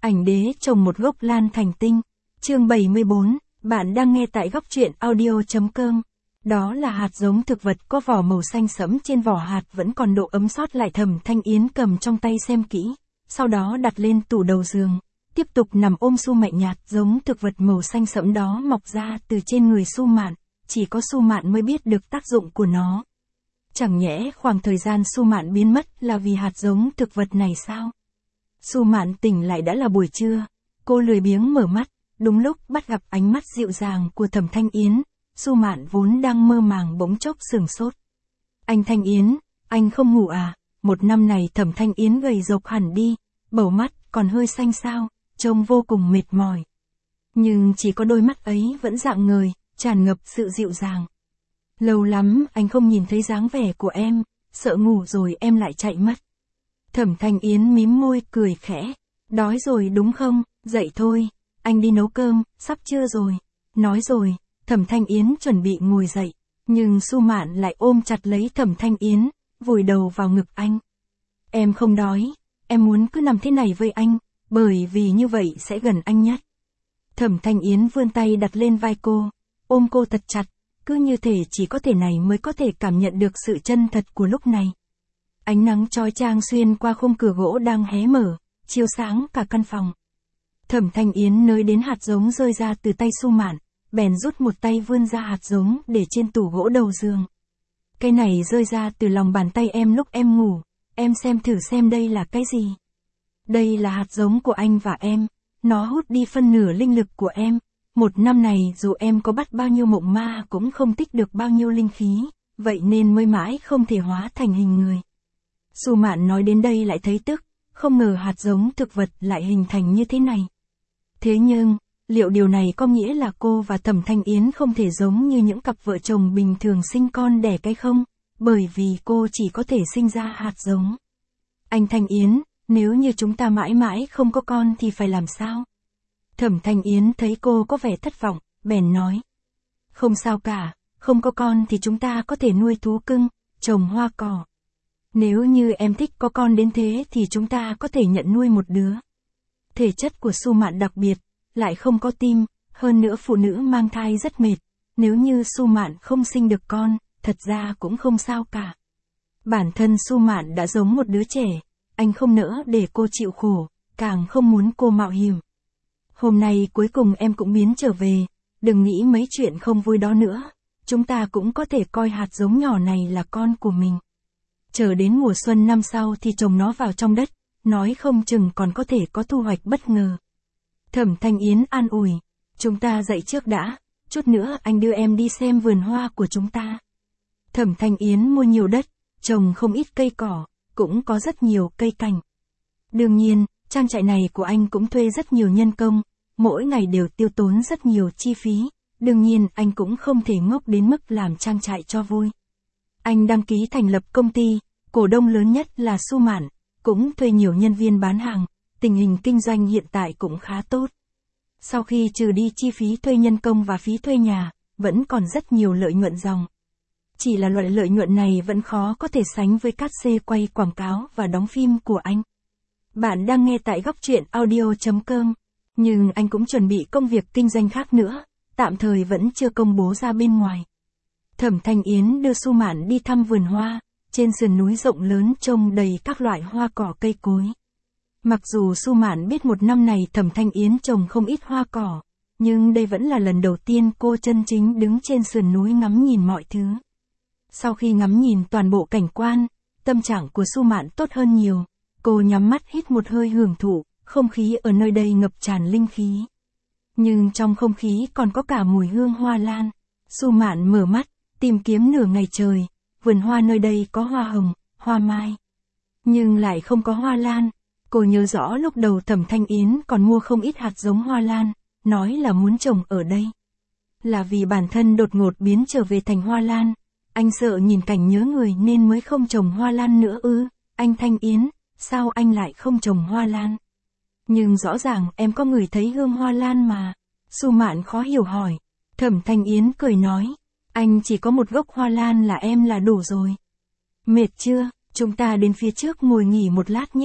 Ảnh đế trồng một gốc lan thành tinh. Chương 74, bạn đang nghe tại góc truyện audio.com. Đó là hạt giống thực vật có vỏ màu xanh sẫm, trên vỏ hạt vẫn còn độ ấm sót lại. Thẩm Thanh Yến cầm trong tay xem kỹ, sau đó đặt lên tủ đầu giường, tiếp tục nằm ôm Su Mạn. Nhạt giống thực vật màu xanh sẫm đó mọc ra từ trên người Su Mạn, chỉ có Su Mạn mới biết được tác dụng của nó. Chẳng nhẽ khoảng thời gian Su Mạn biến mất là vì hạt giống thực vật này sao? Su Mạn tỉnh lại đã là buổi trưa, cô lười biếng mở mắt, đúng lúc bắt gặp ánh mắt dịu dàng của Thẩm Thanh Yến. Su Mạn vốn đang mơ màng bỗng chốc sửng sốt. Anh Thanh Yến, anh không ngủ à? Một năm này Thẩm Thanh Yến gầy rộc hẳn đi, bầu mắt còn hơi xanh xao, trông vô cùng mệt mỏi. Nhưng chỉ có đôi mắt ấy vẫn rạng ngời, tràn ngập sự dịu dàng. Lâu lắm anh không nhìn thấy dáng vẻ của em, sợ ngủ rồi em lại chạy mất. Thẩm Thanh Yến mím môi cười khẽ. Đói rồi đúng không? Dậy thôi, anh đi nấu cơm, sắp trưa rồi. Nói rồi, Thẩm Thanh Yến chuẩn bị ngồi dậy, nhưng Su Mạn lại ôm chặt lấy Thẩm Thanh Yến, vùi đầu vào ngực anh. Em không đói, em muốn cứ nằm thế này với anh, bởi vì như vậy sẽ gần anh nhất. Thẩm Thanh Yến vươn tay đặt lên vai cô, ôm cô thật chặt, cứ như thể chỉ có thể này mới có thể cảm nhận được sự chân thật của lúc này. Ánh nắng chói chang xuyên qua khung cửa gỗ đang hé mở, chiếu sáng cả căn phòng. Thẩm Thanh Yến nơi đến hạt giống rơi ra từ tay Su Mạn, bèn rút một tay vươn ra hạt giống để trên tủ gỗ đầu giường. Cái này rơi ra từ lòng bàn tay em lúc em ngủ, em xem thử xem đây là cái gì. Đây là hạt giống của anh và em, nó hút đi phân nửa linh lực của em. Một năm này dù em có bắt bao nhiêu mộng ma cũng không tích được bao nhiêu linh khí, vậy nên mới mãi không thể hóa thành hình người. Su Mạn nói đến đây lại thấy tức, không ngờ hạt giống thực vật lại hình thành như thế này. Thế nhưng, liệu điều này có nghĩa là cô và Thẩm Thanh Yến không thể giống như những cặp vợ chồng bình thường sinh con đẻ cái không? Bởi vì cô chỉ có thể sinh ra hạt giống. Anh Thanh Yến, nếu như chúng ta mãi mãi không có con thì phải làm sao? Thẩm Thanh Yến thấy cô có vẻ thất vọng, bèn nói. Không sao cả, không có con thì chúng ta có thể nuôi thú cưng, trồng hoa cỏ. Nếu như em thích có con đến thế thì chúng ta có thể nhận nuôi một đứa. Thể chất của Su Mạn đặc biệt, lại không có tim, hơn nữa phụ nữ mang thai rất mệt. Nếu như Su Mạn không sinh được con, thật ra cũng không sao cả. Bản thân Su Mạn đã giống một đứa trẻ, anh không nỡ để cô chịu khổ, càng không muốn cô mạo hiểm. Hôm nay cuối cùng em cũng biến trở về, đừng nghĩ mấy chuyện không vui đó nữa. Chúng ta cũng có thể coi hạt giống nhỏ này là con của mình. Chờ đến mùa xuân năm sau thì trồng nó vào trong đất, nói không chừng còn có thể có thu hoạch bất ngờ. Thẩm Thanh Yến an ủi, chúng ta dậy trước đã, chút nữa anh đưa em đi xem vườn hoa của chúng ta. Thẩm Thanh Yến mua nhiều đất, trồng không ít cây cỏ, cũng có rất nhiều cây cảnh. Đương nhiên, trang trại này của anh cũng thuê rất nhiều nhân công, mỗi ngày đều tiêu tốn rất nhiều chi phí, đương nhiên anh cũng không thể ngốc đến mức làm trang trại cho vui. Anh đăng ký thành lập công ty, cổ đông lớn nhất là Su Mạn, cũng thuê nhiều nhân viên bán hàng, tình hình kinh doanh hiện tại cũng khá tốt. Sau khi trừ đi chi phí thuê nhân công và phí thuê nhà, vẫn còn rất nhiều lợi nhuận ròng. Chỉ là loại lợi nhuận này vẫn khó có thể sánh với cát xê quay quảng cáo và đóng phim của anh. Bạn đang nghe tại góc truyện audio.com, nhưng anh cũng chuẩn bị công việc kinh doanh khác nữa, tạm thời vẫn chưa công bố ra bên ngoài. Thẩm Thanh Yến đưa Su Mạn đi thăm vườn hoa, trên sườn núi rộng lớn trông đầy các loại hoa cỏ cây cối. Mặc dù Su Mạn biết một năm này Thẩm Thanh Yến trồng không ít hoa cỏ, nhưng đây vẫn là lần đầu tiên cô chân chính đứng trên sườn núi ngắm nhìn mọi thứ. Sau khi ngắm nhìn toàn bộ cảnh quan, tâm trạng của Su Mạn tốt hơn nhiều, cô nhắm mắt hít một hơi hưởng thụ, không khí ở nơi đây ngập tràn linh khí. Nhưng trong không khí còn có cả mùi hương hoa lan. Su Mạn mở mắt, tìm kiếm nửa ngày trời, vườn hoa nơi đây có hoa hồng, hoa mai, nhưng lại không có hoa lan. Cô nhớ rõ lúc đầu Thẩm Thanh Yến còn mua không ít hạt giống hoa lan, nói là muốn trồng ở đây. Là vì bản thân đột ngột biến trở về thành hoa lan, anh sợ nhìn cảnh nhớ người nên mới không trồng hoa lan nữa ư? Anh Thanh Yến, sao anh lại không trồng hoa lan? Nhưng rõ ràng em có ngửi thấy hương hoa lan mà. Su Mạn khó hiểu hỏi. Thẩm Thanh Yến cười nói, anh chỉ có một gốc hoa lan là em là đủ rồi. Mệt chưa, chúng ta đến phía trước ngồi nghỉ một lát nhé.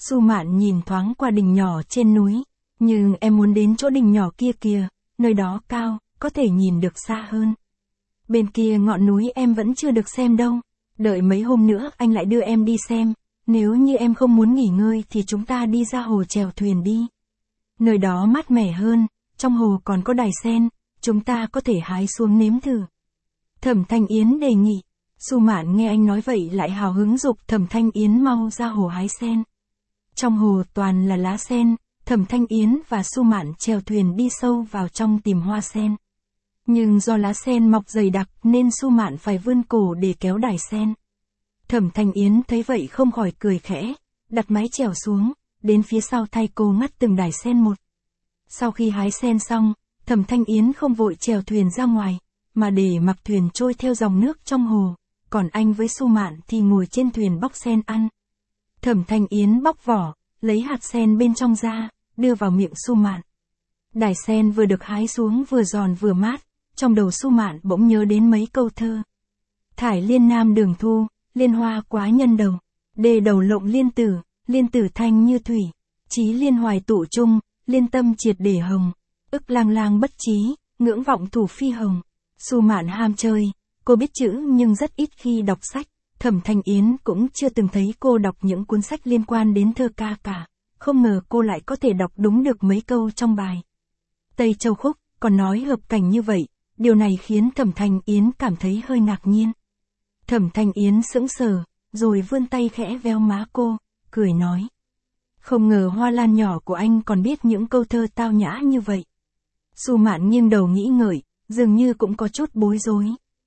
Su Mạn nhìn thoáng qua đỉnh nhỏ trên núi. Nhưng em muốn đến chỗ đỉnh nhỏ kia kìa, nơi đó cao, có thể nhìn được xa hơn. Bên kia ngọn núi em vẫn chưa được xem đâu. Đợi mấy hôm nữa anh lại đưa em đi xem. Nếu như em không muốn nghỉ ngơi thì chúng ta đi ra hồ chèo thuyền đi. Nơi đó mát mẻ hơn, trong hồ còn có đài sen, chúng ta có thể hái xuống nếm thử. Thẩm Thanh Yến đề nghị. Su Mạn nghe anh nói vậy lại hào hứng giục Thẩm Thanh Yến mau ra hồ hái sen. Trong hồ toàn là lá sen, Thẩm Thanh Yến và Su Mạn chèo thuyền đi sâu vào trong tìm hoa sen. Nhưng do lá sen mọc dày đặc nên Su Mạn phải vươn cổ để kéo đài sen. Thẩm Thanh Yến thấy vậy không khỏi cười khẽ, đặt mái chèo xuống, đến phía sau thay cô ngắt từng đài sen một. Sau khi hái sen xong, Thẩm Thanh Yến không vội chèo thuyền ra ngoài, mà để mặc thuyền trôi theo dòng nước trong hồ, còn anh với Su Mạn thì ngồi trên thuyền bóc sen ăn. Thẩm Thanh Yến bóc vỏ, lấy hạt sen bên trong ra, đưa vào miệng Su Mạn. Đài sen vừa được hái xuống vừa giòn vừa mát, trong đầu Su Mạn bỗng nhớ đến mấy câu thơ. Thải liên nam đường thu, liên hoa quá nhân đầu, đề đầu lộng liên tử thanh như thủy, chí liên hoài tụ chung, liên tâm triệt để hồng, ức lang lang bất trí, ngưỡng vọng thủ phi hồng. Su Mạn ham chơi, cô biết chữ nhưng rất ít khi đọc sách, Thẩm Thanh Yến cũng chưa từng thấy cô đọc những cuốn sách liên quan đến thơ ca cả, không ngờ cô lại có thể đọc đúng được mấy câu trong bài Tây Châu Khúc, còn nói hợp cảnh như vậy, điều này khiến Thẩm Thanh Yến cảm thấy hơi ngạc nhiên. Thẩm Thanh Yến sững sờ, rồi vươn tay khẽ véo má cô, cười nói. Không ngờ Hoa Lan nhỏ của anh còn biết những câu thơ tao nhã như vậy. Su Mạn nghiêng đầu nghĩ ngợi, dường như cũng có chút bối rối.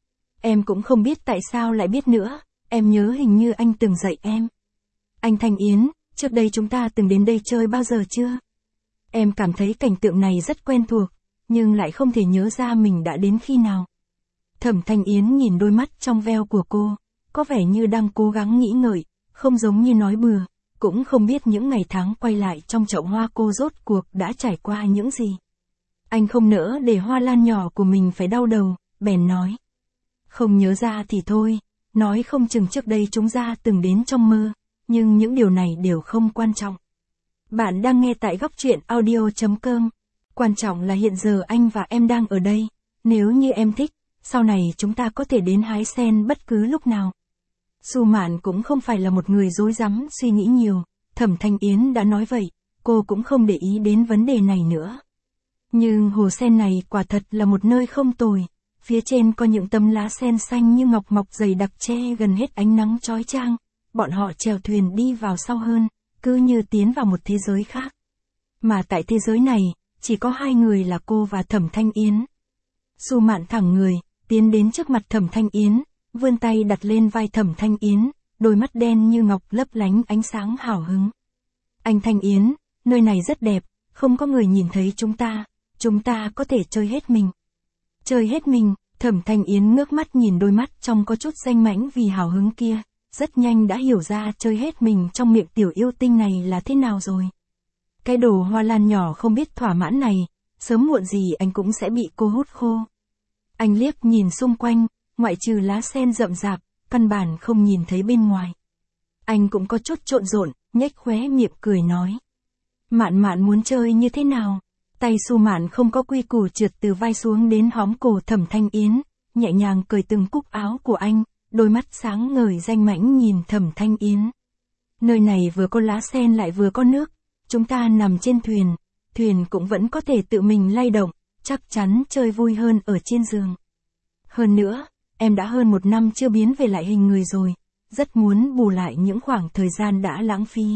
Em cũng không biết tại sao lại biết nữa, em nhớ hình như anh từng dạy em. Anh Thanh Yến, trước đây chúng ta từng đến đây chơi bao giờ chưa? Em cảm thấy cảnh tượng này rất quen thuộc, nhưng lại không thể nhớ ra mình đã đến khi nào. Thẩm Thanh Yến nhìn đôi mắt trong veo của cô, có vẻ như đang cố gắng nghĩ ngợi, không giống như nói bừa, cũng không biết những ngày tháng quay lại trong chậu hoa cô rốt cuộc đã trải qua những gì. Anh không nỡ để Hoa Lan nhỏ của mình phải đau đầu, bèn nói. Không nhớ ra thì thôi, nói không chừng trước đây chúng ta từng đến trong mơ, nhưng những điều này đều không quan trọng. Bạn đang nghe tại góc truyện audio.com. Quan trọng là hiện giờ anh và em đang ở đây, nếu như em thích, sau này chúng ta có thể đến hái sen bất cứ lúc nào. Su Mạn cũng không phải là một người dối rắm suy nghĩ nhiều, Thẩm Thanh Yến đã nói vậy, cô cũng không để ý đến vấn đề này nữa. Nhưng hồ sen này quả thật là một nơi không tồi, phía trên có những tấm lá sen xanh như ngọc mọc dày đặc che gần hết ánh nắng chói chang, bọn họ chèo thuyền đi vào sâu hơn, cứ như tiến vào một thế giới khác. Mà tại thế giới này, chỉ có hai người là cô và Thẩm Thanh Yến. Su Mạn thẳng người, tiến đến trước mặt Thẩm Thanh Yến, vươn tay đặt lên vai Thẩm Thanh Yến, đôi mắt đen như ngọc lấp lánh ánh sáng hào hứng. Anh Thanh Yến, nơi này rất đẹp, không có người nhìn thấy chúng ta có thể chơi hết mình. Chơi hết mình, Thẩm Thanh Yến ngước mắt nhìn đôi mắt trong có chút danh mãnh vì hào hứng kia, rất nhanh đã hiểu ra chơi hết mình trong miệng tiểu yêu tinh này là thế nào rồi. Cái đồ Hoa Lan nhỏ không biết thỏa mãn này, sớm muộn gì anh cũng sẽ bị cô hút khô. Anh liếc nhìn xung quanh, ngoại trừ lá sen rậm rạp, căn bản không nhìn thấy bên ngoài. Anh cũng có chút trộn rộn, nhếch khóe miệng cười nói. Mạn Mạn muốn chơi như thế nào? Tay Su Mạn không có quy củ trượt từ vai xuống đến hóm cổ Thẩm Thanh Yến, nhẹ nhàng cởi từng cúc áo của anh, đôi mắt sáng ngời danh mãnh nhìn Thẩm Thanh Yến. Nơi này vừa có lá sen lại vừa có nước, chúng ta nằm trên thuyền cũng vẫn có thể tự mình lay động, chắc chắn chơi vui hơn ở trên giường. Hơn nữa, em đã hơn 1 năm chưa biến về lại hình người rồi, rất muốn bù lại những khoảng thời gian đã lãng phí.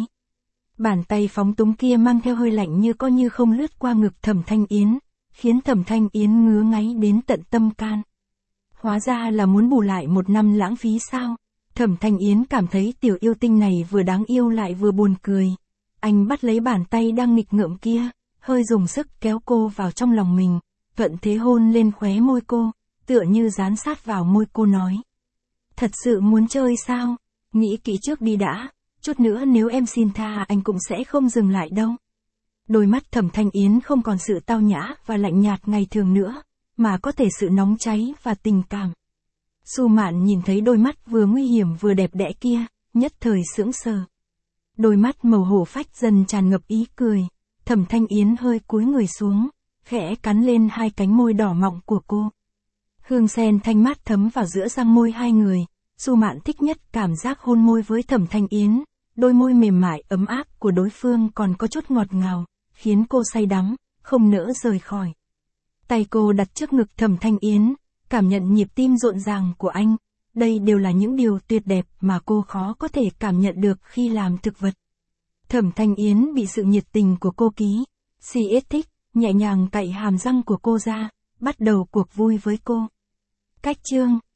Bàn tay phóng túng kia mang theo hơi lạnh như có như không lướt qua ngực Thẩm Thanh Yến, khiến Thẩm Thanh Yến ngứa ngáy đến tận tâm can. Hóa ra là muốn bù lại 1 năm lãng phí sao? Thẩm Thanh Yến cảm thấy tiểu yêu tinh này vừa đáng yêu lại vừa buồn cười. Anh bắt lấy bàn tay đang nghịch ngợm kia, hơi dùng sức kéo cô vào trong lòng mình, thuận thế hôn lên khóe môi cô, tựa như dán sát vào môi cô nói. Thật sự muốn chơi sao? Nghĩ kỹ trước đi đã, chút nữa nếu em xin tha anh cũng sẽ không dừng lại đâu. Đôi mắt Thẩm Thanh Yến không còn sự tao nhã và lạnh nhạt ngày thường nữa, mà có thể sự nóng cháy và tình cảm. Su Mạn nhìn thấy đôi mắt vừa nguy hiểm vừa đẹp đẽ kia, nhất thời sững sờ. Đôi mắt màu hổ phách dần tràn ngập ý cười. Thẩm Thanh Yến hơi cúi người xuống, khẽ cắn lên hai cánh môi đỏ mọng của cô. Hương sen thanh mát thấm vào giữa răng môi hai người. Du Mạn thích nhất cảm giác hôn môi với Thẩm Thanh Yến. Đôi môi mềm mại ấm áp của đối phương còn có chút ngọt ngào, khiến cô say đắm, không nỡ rời khỏi. Tay cô đặt trước ngực Thẩm Thanh Yến, cảm nhận nhịp tim rộn ràng của anh. Đây đều là những điều tuyệt đẹp mà cô khó có thể cảm nhận được khi làm thực vật. Thẩm Thanh Yến bị sự nhiệt tình của cô kích thích, nhẹ nhàng cạy hàm răng của cô ra, bắt đầu cuộc vui với cô. Cách chương